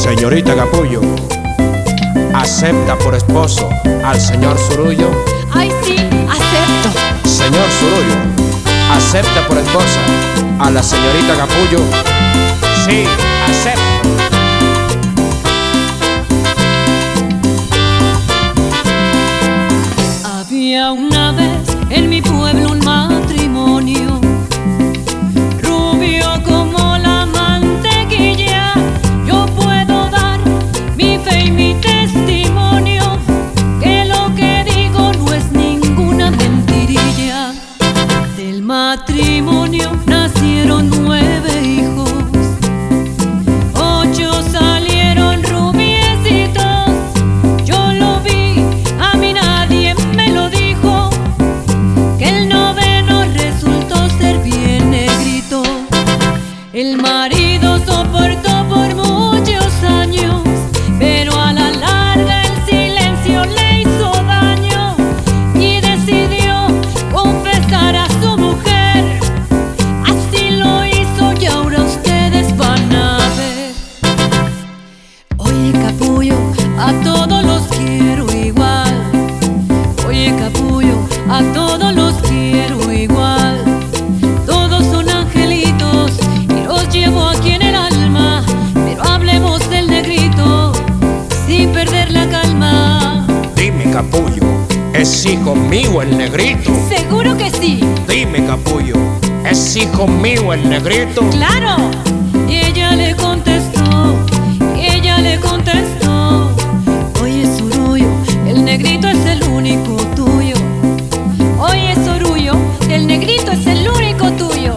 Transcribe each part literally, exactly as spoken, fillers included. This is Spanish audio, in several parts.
Señorita Capullo, ¿acepta por esposo al señor Zurullo? Ay, sí, acepto. Señor Zurullo, ¿acepta por esposa a la señorita Capullo? Sí, acepto. Había una vez en mi pueblo un matrimonio, rubio como la mantequilla. Yo puedo dar mi fe y mi testimonio, que lo que digo no es ninguna mentirilla. Del matrimonio nacieron nueve hijos, ocho salieron rubiecitos. Yo lo vi, a mí nadie me lo dijo, que el noveno resultó ser bien negrito. El marido soportó por muchos años, pero a la larga el silencio le hizo daño y decidió confesar a su mujer. Así lo hizo y ahora ustedes van a ver. Oye, Capullo, a todos los quiero igual. Oye, Capullo, a todos los quiero igual. Todos son angelitos y los llevo aquí en el alma, pero hablemos del negrito sin perder la calma. Dime, Capullo, ¿es hijo mío el negrito? Seguro que sí. Dime, Capullo, ¿es hijo mío el negrito? ¡Claro! Y ella le contestó, y ella le contestó: oye, Zurullo, el negrito es el único tuyo. Oye, Zurullo, el negrito es el único tuyo.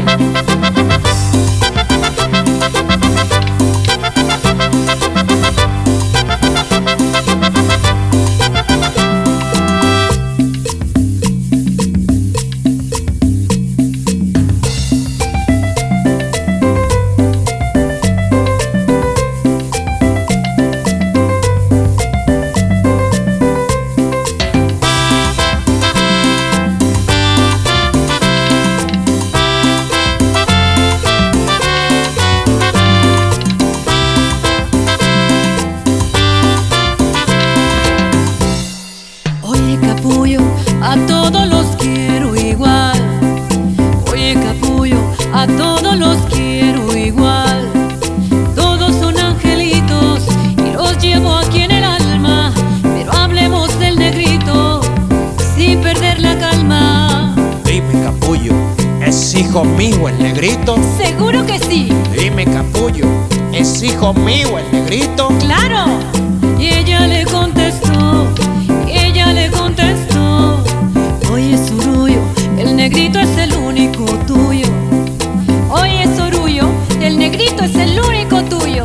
Oye, Capullo, a todos los quiero igual. Oye, Capullo, a todos los quiero igual. Todos son angelitos y los llevo aquí en el alma, pero hablemos del negrito sin perder la calma. Dime, Capullo, ¿es hijo mío el negrito? Seguro que sí. Dime, Capullo, ¿es hijo mío el negrito? ¡Claro! Y ella le contestó, y ella le contestó: oye, Zurullo, el negrito es el único tuyo. Oye, Zurullo, el negrito es el único tuyo.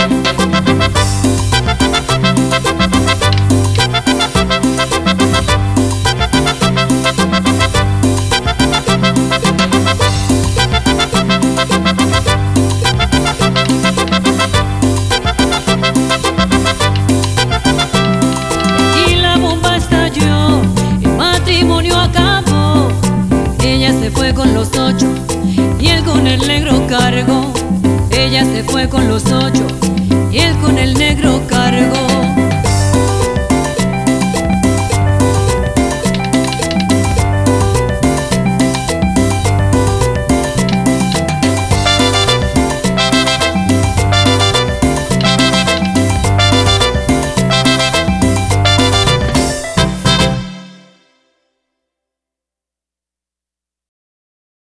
Y la bomba estalló, el matrimonio acabó. Ella se fue con los ocho y él con el negro cargo. Ella se fue con los ocho y él con el negro cargo.